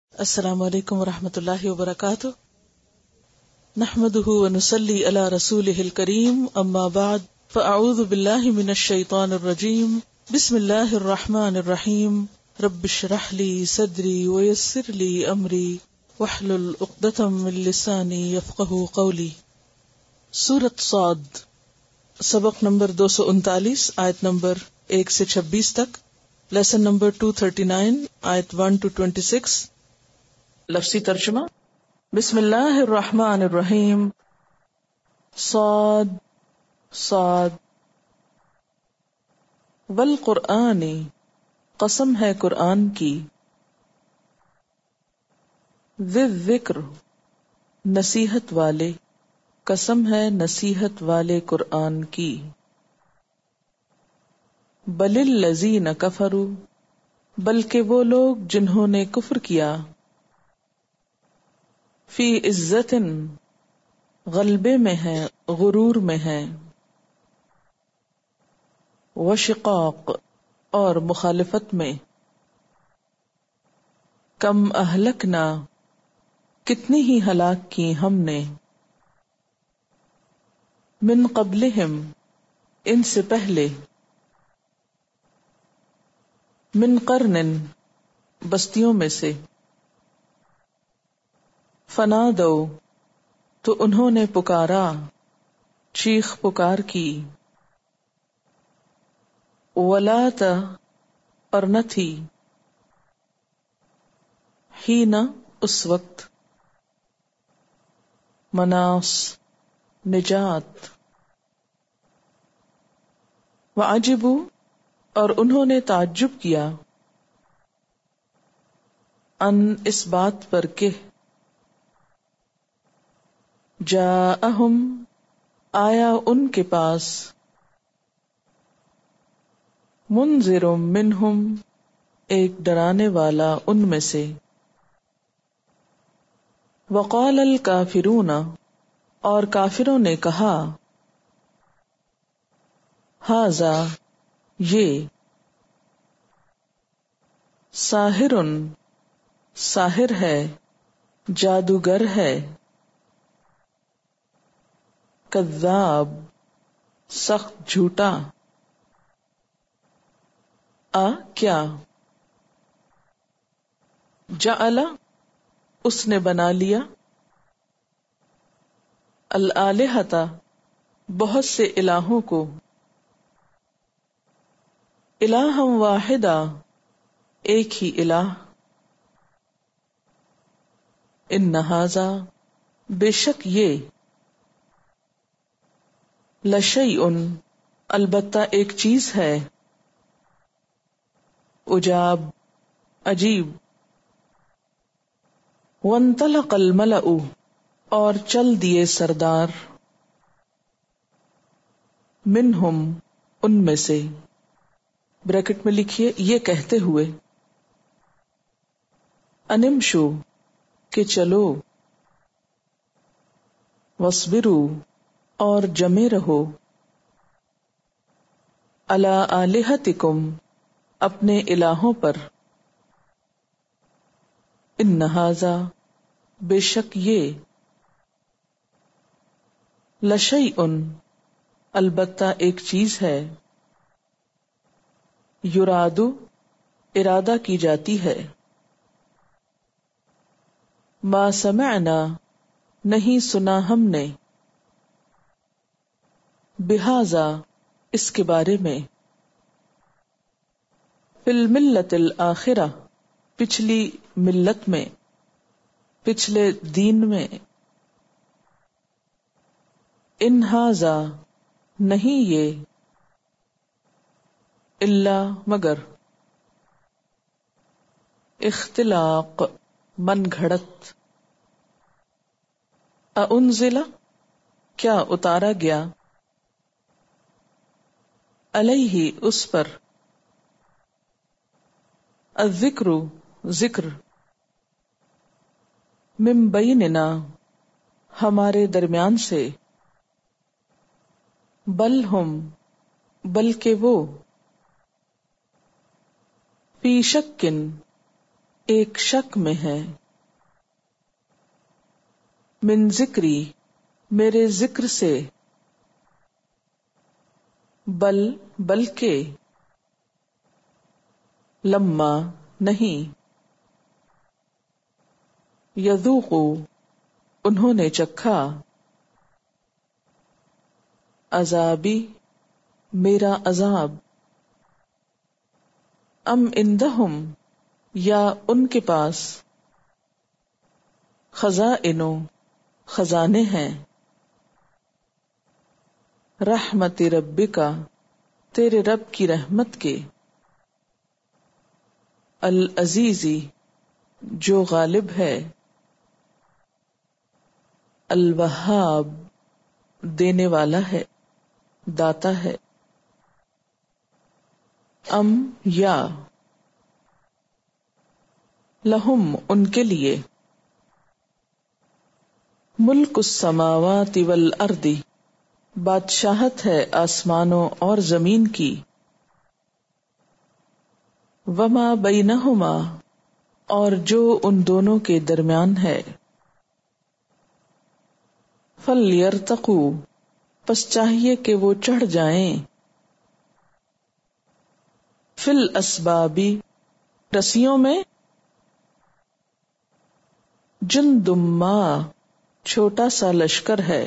السلام علیکم ورحمۃ اللہ وبرکاتہ، نحمده ونصلی علی رسوله الکریم، اما بعد فاعوذ باللہ من الشیطان الرجیم، بسم اللہ الرحمن الرحیم، رب اشرح لی صدری ویسر لی امری واحلل عقدۃ من لسانی یفقہوا قولی۔ سورۃ صاد، سبق نمبر 239، آیت نمبر 1 سے 26 تک، لیسن نمبر 239، آیت 1 to 26۔ لفظی ترجمہ: بسم اللہ الرحمن الرحیم، صاد صاد، والقرآن، قسم ہے قرآن کی، ذی الذکر، نصیحت والے، قسم ہے نصیحت والے قرآن کی، بل الذین کفروا، بلکہ وہ لوگ جنہوں نے کفر کیا، فی عزت، غلبے میں ہے، غرور میں ہے، وشقاق، اور مخالفت میں، کم اہلکنا، کتنی ہی ہلاک کی ہم نے، من قبلہم، ان سے پہلے، من قرن، بستیوں میں سے، فنادو، تو انہوں نے پکارا، چیخ پکار کی، ولات، اور نہ تھی، حین، اس وقت، مناص، نجات، وعجبوا، اور انہوں نے تعجب کیا، ان، اس بات پر کہ، جاءہم، آیا ان کے پاس، منذر منہم، ایک ڈرانے والا ان میں سے، وقال الکافرون، اور کافروں نے کہا، ھذا، یہ، ساحر، ساحر ہے، جادوگر ہے، کذاب، سخت جھوٹا، کیا، جعل، اس نے بنا لیا، الآلہۃ، بہت سے الہوں کو، الہا واحدا، ایک ہی الہ، ان ھذا، بے شک یہ، لشیء، البتہ ایک چیز ہے، عجاب، عجیب، وانطلق الملأ، اور چل دیے سردار، منہم، ان میں سے، بریکٹ میں لکھیے، یہ کہتے ہوئے، انمشو، کہ چلو، واصبروا، اور جمے رہو، علی آلہتکم، اپنے الہوں پر، ان ھذا، بے شک یہ، لشیء، البتہ ایک چیز ہے، یراد، ارادہ کی جاتی ہے، ما سمعنا، نہیں سنا ہم نے، بہذا، اس کے بارے میں، فی الملۃ الآخرہ، پچھلی ملت میں، پچھلے دین میں، ان ھذا، نہیں یہ، الا، مگر، اختلاق، من گھڑت، اانزل، کیا اتارا گیا، علیہ، اس پر، الذکر، ذکر، من بیننا، ہمارے درمیان سے، بل ہم، بلکہ وہ، فی شکن، ایک شک میں ہے، من ذکری میرے ذکر سے، بلکہ، لما نہیں، یذوقوا انہوں نے چکھا، عذابی میرا عذاب، ام عندہم یا ان کے پاس، خزائن خزانے ہیں، رحمت ربک تیرے رب کی رحمت کے، العزیزی جو غالب ہے، الوہاب دینے والا ہے، داتا ہے، ام یا لہم ان کے لیے، ملک السماوات والارض بادشاہت ہے آسمانوں اور زمین کی، وما بینہما اور جو ان دونوں کے درمیان ہے، فَلْيَرْتَقُوا پس چاہیے کہ وہ چڑھ جائیں، فی الاسباب رسیوں میں، جندم ما چھوٹا سا لشکر ہے،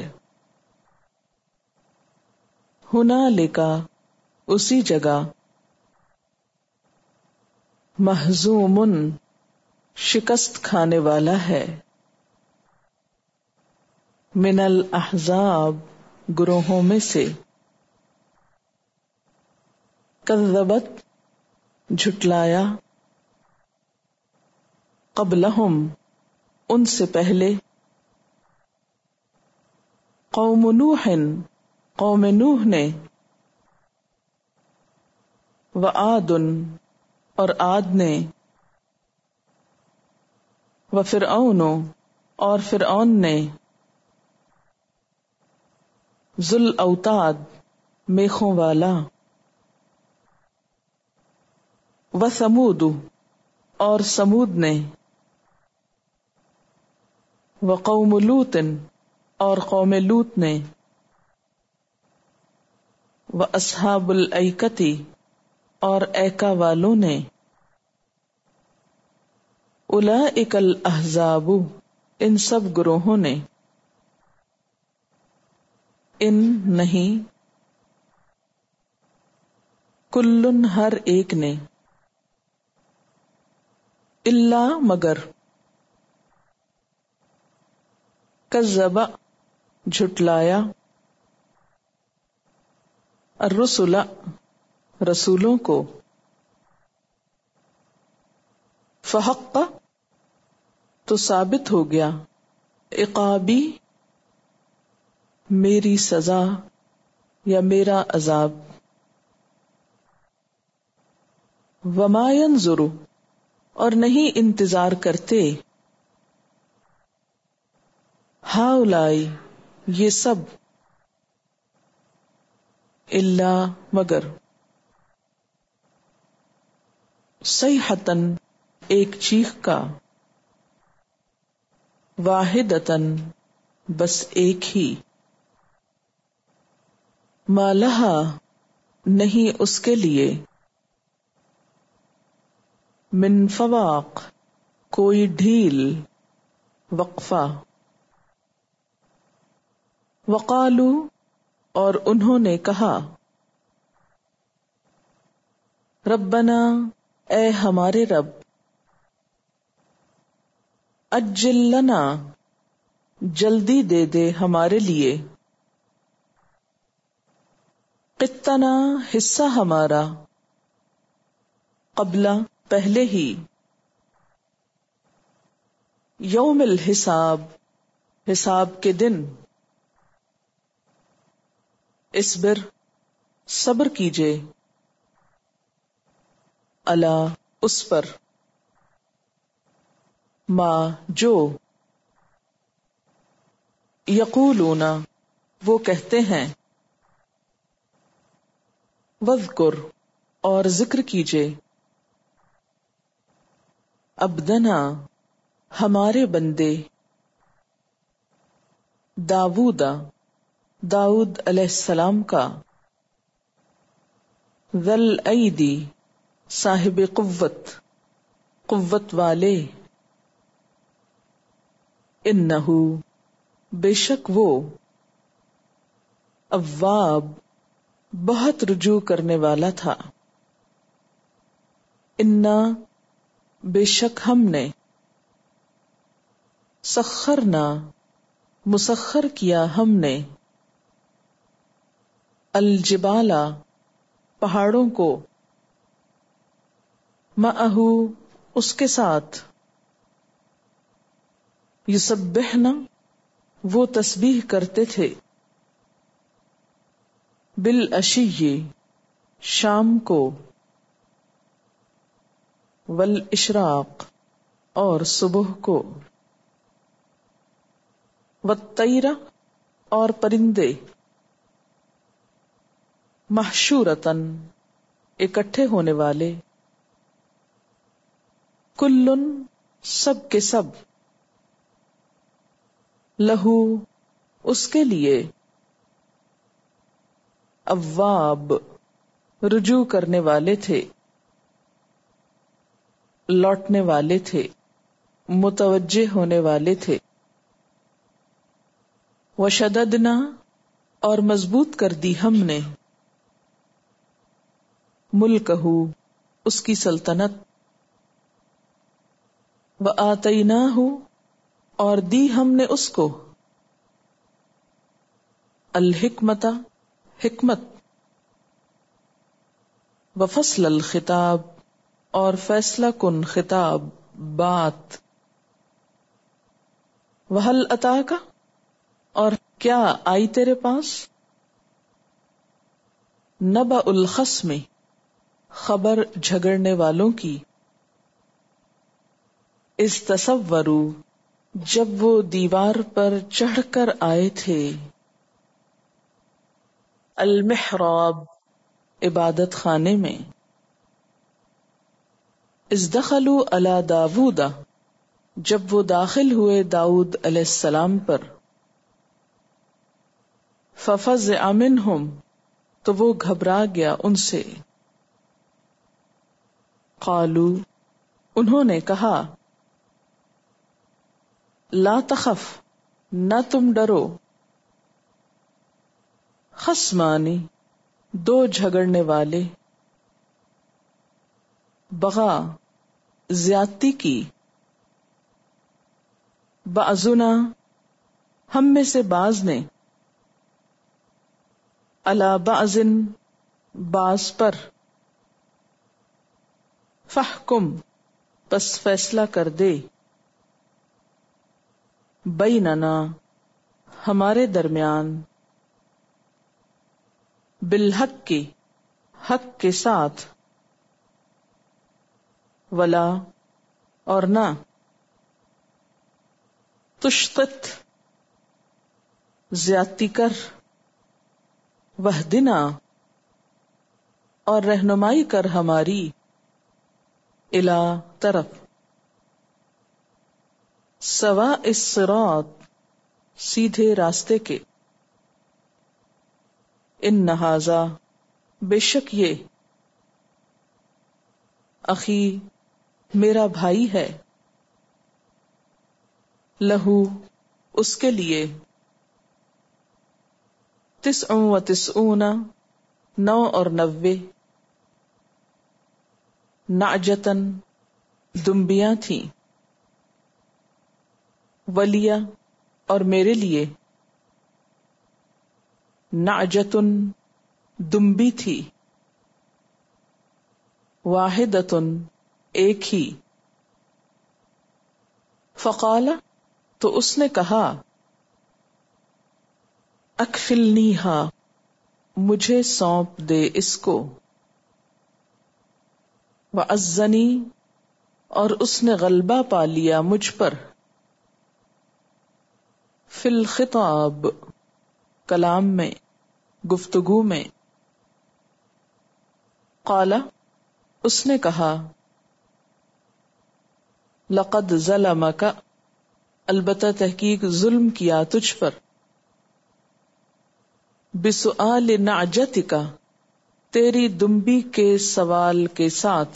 ہنالک اسی جگہ، مہزوم شکست کھانے والا ہے، من الاحزاب گروہوں میں سے، کذبت جھٹلایا، قبلہم ان سے پہلے، قوم نوح قوم نوح نے، وعاد اور عاد نے، وفرعون اور فرعون نے، ذل اوتاد میخوں والا، وثمود اور سمود نے، وقوم لوط اور قوم لوط نے، واصحاب الایکۃ اور ایکا والوں نے، اولئک الاحزاب ان سب گروہوں نے، ان نہیں، کلن ہر ایک نے، الا مگر، کذب جھٹلایا، الرسل رسولوں کو، فحق تو ثابت ہو گیا، عقابی میری سزا یا میرا عذاب، وما ينظر اور نہیں انتظار کرتے، ہؤلائی یہ سب، الا مگر، صیحۃً ایک چیخ کا، واحدۃً بس ایک ہی، ما لہا نہیں اس کے لیے، من فواق کوئی ڈھیل، وقفہ، وقالو اور انہوں نے کہا، ربنا اے ہمارے رب، اجل لنا جلدی دے دے ہمارے لیے، قطنا حصہ ہمارا، قبل پہلے ہی، یوم الحساب حساب کے دن، اصبر صبر کیجے، الا اس پر، ما جو، یقولون وہ کہتے ہیں، وذکر اور ذکر کیجے، عبدنا ہمارے بندے، داؤد علیہ السلام کا، ذل ایدی صاحب قوت والے، انہو بے شک وہ، اواب بہت رجوع کرنے والا تھا، انا بے شک ہم نے، سخرنا مسخر کیا ہم نے، الجبال پہاڑوں کو، معہ اس کے ساتھ، یسبحنا وہ تسبیح کرتے تھے، بالعشی شام کو، والاشراق اور صبح کو، والطیر اور پرندے، محشورتن اکٹھے ہونے والے، کلن سب کے سب، لہو اس کے لیے، اواب رجوع کرنے والے تھے، لوٹنے والے تھے، متوجہ ہونے والے تھے، وشددنا اور مضبوط کر دی ہم نے، ملکہ اس کی سلطنت، وآتیناہ اور دی ہم نے اس کو، الحکمت حکمت، وفصل الخطاب اور فیصلہ کن خطاب بات، وہل اتاک اور کیا آئی تیرے پاس، نبأ الخصم خبر جھگڑنے والوں کی، اذ تصوروا جب وہ دیوار پر چڑھ کر آئے تھے، المحراب عبادت خانے میں، اذ دخلوا علی داود جب وہ داخل ہوئے داؤد علیہ السلام پر، ففزع منہم تو وہ گھبرا گیا ان سے، قالوا انہوں نے کہا، لا تخف نہ تم ڈرو، خصمانی دو جھگڑنے والے، بغا زیادتی کی، بعضنا ہم میں سے بعض نے، علی بعض بعض پر، فاحکم پس فیصلہ کر دے، بیننا ہمارے درمیان، بالحق کی حق کے ساتھ، ولا اور نہ، تشطط زیادتی کر، وہدنا اور رہنمائی کر ہماری، الا طرف، سواء الصراط سیدھے راستے کے، ان ھذا بے شک یہ، اخی میرا بھائی ہے، لہو اس کے لیے، 99 99 نعجتن دمبیاں تھیں، ولیہ اور میرے لیے، نعجتن دمبی تھی، واحدتن ایک ہی، فقال تو اس نے کہا، اکفلنیہا مجھے سونپ دے اس کو، وعزنی اور اس نے غلبہ پا لیا مجھ پر، فی الخطاب کلام میں گفتگو میں، قال اس نے کہا، لقد ظلمک البتہ تحقیق ظلم کیا تجھ پر، بسؤال نعجتک، تیری دمبی کے سوال کے ساتھ،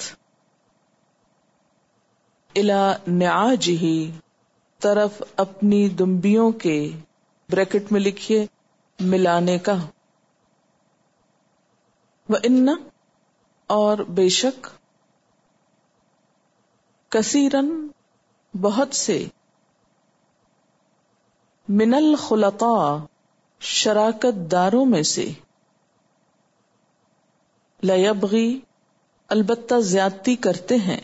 الی نعاجہ، طرف اپنی دمبیوں کے، بریکٹ میں لکھیے ملانے کا، وَإِنَّ، اور بے شک، کثیرن، بہت سے، من الخلطاء، شراکت داروں میں سے، لیبغی، البتہ زیادتی کرتے ہیں،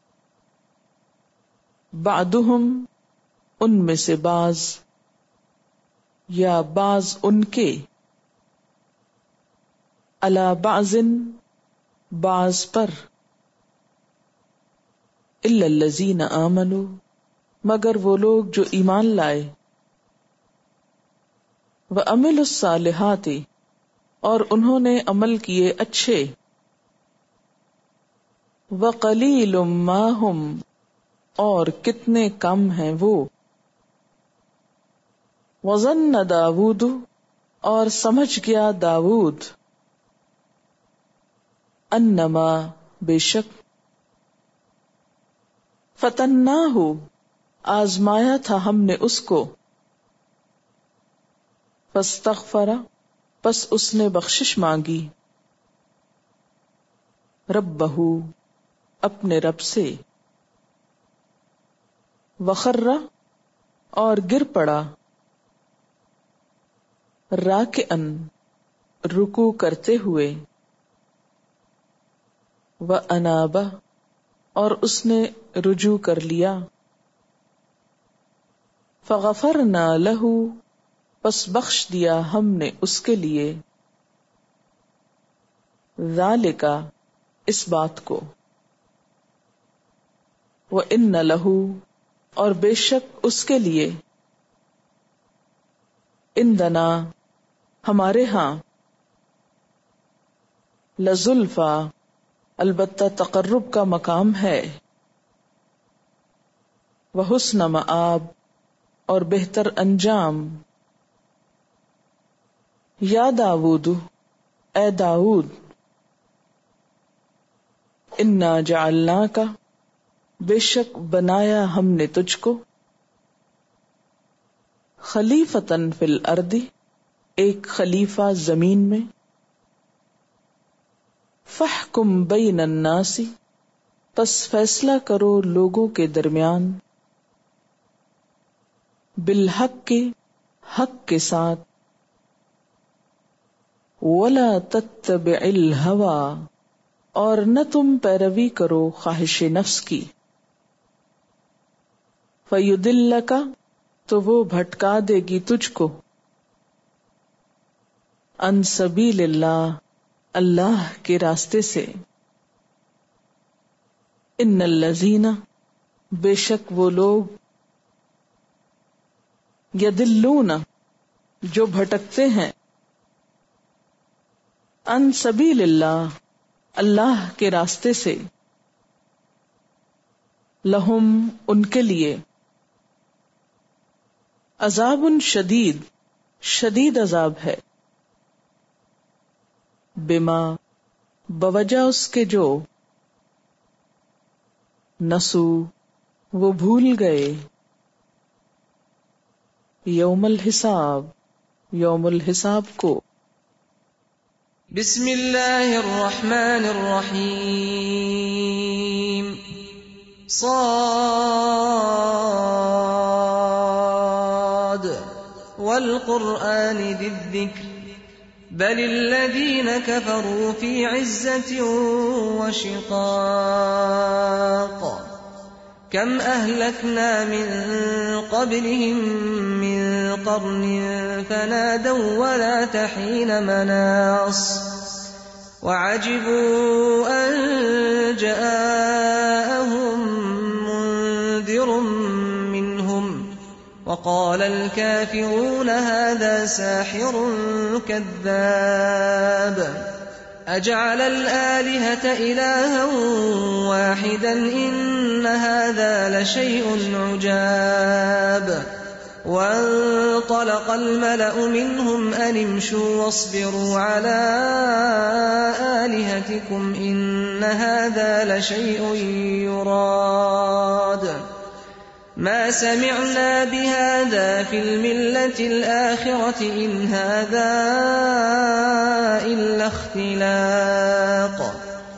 بعضهم، ان میں سے بعض، یا بعض ان کے، علی بعض، بعض پر، الا الذین آمنوا، مگر وہ لوگ جو ایمان لائے، وعملوا الصالحات، اور انہوں نے عمل کیے اچھے، وقلیل ما ہم، اور کتنے کم ہیں وہ، وظن داود، اور سمجھ گیا داود، انما، بے شک، فتناہ، آزمایا تھا ہم نے اس کو، فاستغفر، پس اس نے بخشش مانگی، ربہ، اپنے رب سے، وخر، اور گر پڑا، راکعن، رکوع کرتے ہوئے، واناب، اور اس نے رجوع کر لیا، فغفرنا لہ، پس بخش دیا ہم نے اس کے لیے، ذالک، اس بات کو، وان لہ، اور بے شک اس کے لیے، عندنا، ہمارے ہاں، لزلفیٰ، البتہ تقرب کا مقام ہے، وحسن مآب، اور بہتر انجام، یا داود، اے داود، انا جعلناک، بے شک بنایا ہم نے تجھ کو، خلیفتاً فی الارض، ایک خلیفہ زمین میں، فاحکم بین الناس، پس فیصلہ کرو لوگوں کے درمیان، بالحق، حق کے ساتھ، ولا تتبع الہوی، اور نہ تم پیروی کرو خواہش نفس کی، فیضلک، تو وہ بھٹکا دے گی تجھ کو، عن سبیل اللہ، اللہ کے راستے سے، ان الذین، بے شک وہ لوگ، یضلون، جو بھٹکتے ہیں، عن سبیل اللہ، اللہ کے راستے سے، لہم، ان کے لیے، عذاب شدید، شدید عذاب ہے، بما، بوجہ اس کے جو، نسو، وہ بھول گئے، یوم الحساب، یوم الحساب کو، بسم اللہ الرحمن الرحیم، صاد والقرآن ذی الذکر، بل الذین کفروا فی عزة وشقاق، کم اہلکنا من قبلہم من قرن فنادوا ولا تحین مناص، وعجبوا ان جاءهم منذر منهم وقال الكافرون هذا ساحر كذاب، اجعل الآلهة إلها واحدا إن هذا لشيء عجاب، وانطلق الملأ منهم أن امشوا واصبروا على آلهتكم إن هذا لشيء يراد ما سمعنا بهذا في الملة الآخرة إن هذا إلا اختلاق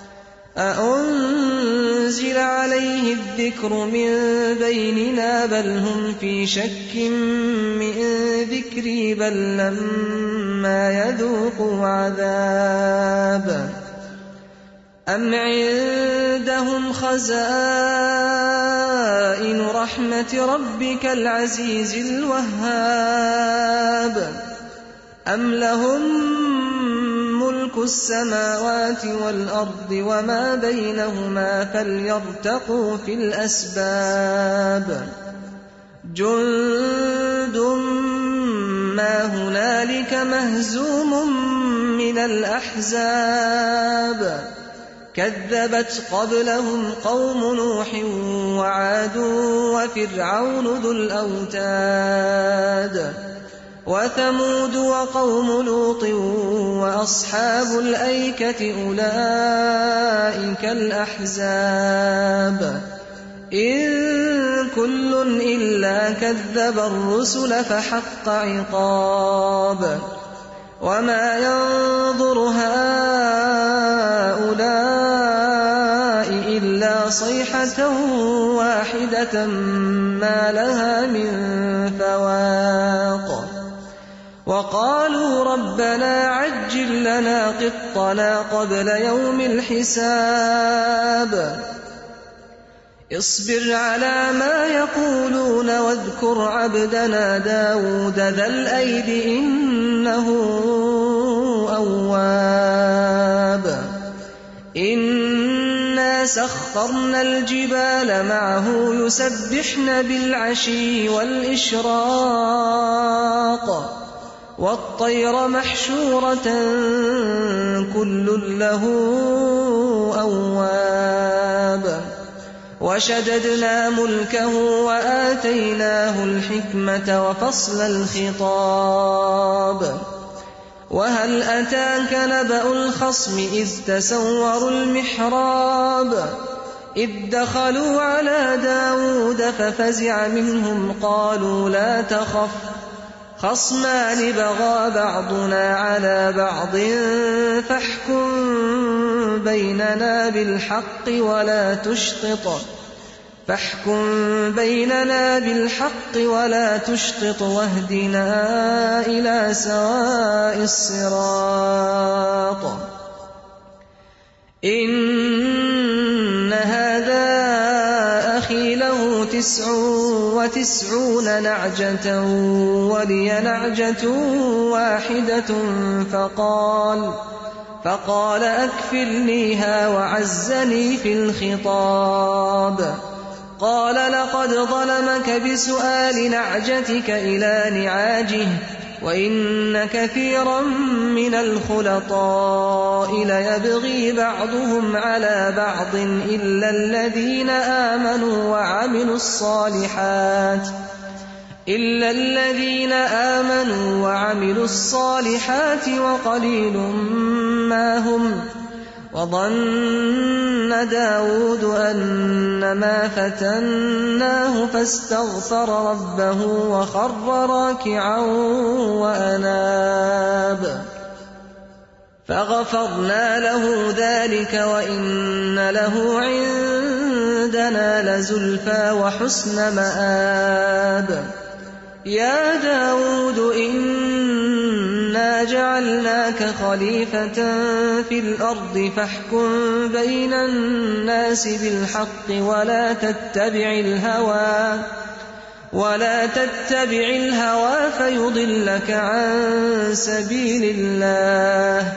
أأنزل عليه الذكر من بيننا بل هم في شك من ذكري بل لما يذوقوا عذاب أم عندهم خزائن رحمة ربك العزيز الوهاب أم لهم ملك السماوات والأرض وما بينهما فليرتقوا في الأسباب جند ما هنالك مهزوم من الأحزاب كذبت قبلهم قوم نوح وعاد وفرعون ذو الأوتاد وثمود وقوم لوط وأصحاب الأيكة أولئك الأحزاب إن كل إلا كذب الرسل فحق عقاب وما ينظر هؤلاء إلا صيحة واحدة ما لها من فواق وقالوا ربنا عجل لنا قطنا قبل يوم الحساب اصبر على ما يقولون واذكر عبدنا داود ذا الأيد إنه أواب إنا سخرنا الجبال معه يسبحن بالعشي والإشراق والطير محشورة كل له أواب وشددنا ملكه وآتيناه الحكمة وفصل الخطاب وهل أتاك نبأ الخصم إذ تسوروا المحراب إذ دخلوا على داود ففزع منهم قالوا لا تخف خصمان بغى بعضنا على بعض فاحكم بيننا بالحق ولا تشطط واهدنا إلى سواء الصراط إن هذا أخي له 99 نعجة ولي نعجة واحدة فقال أكفلنيها وعزني في الخطاب قال لقد ظلمك بسؤال نعجتك إلى نعاجه وإن كثيرا من الخلطاء ليبغي بعضهم على بعض إلا الذين آمنوا وعملوا الصالحات وقليل ما هم وظن داود أنما فتناه فاستغفر ربه وخر راكعا وأناب فغفرنا له ذلك وإن له عندنا لزلفى وحسن مآب يا داود إنا جعلناك خليفة في الأرض فاحكم بين الناس بالحق ولا تتبع الهوى فيضلك عن سبيل الله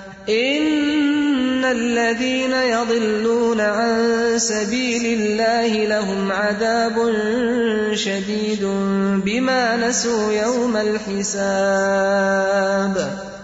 إن الذين يضلون عن سبيل الله لهم عذاب شديد بما نسوا يوم الحساب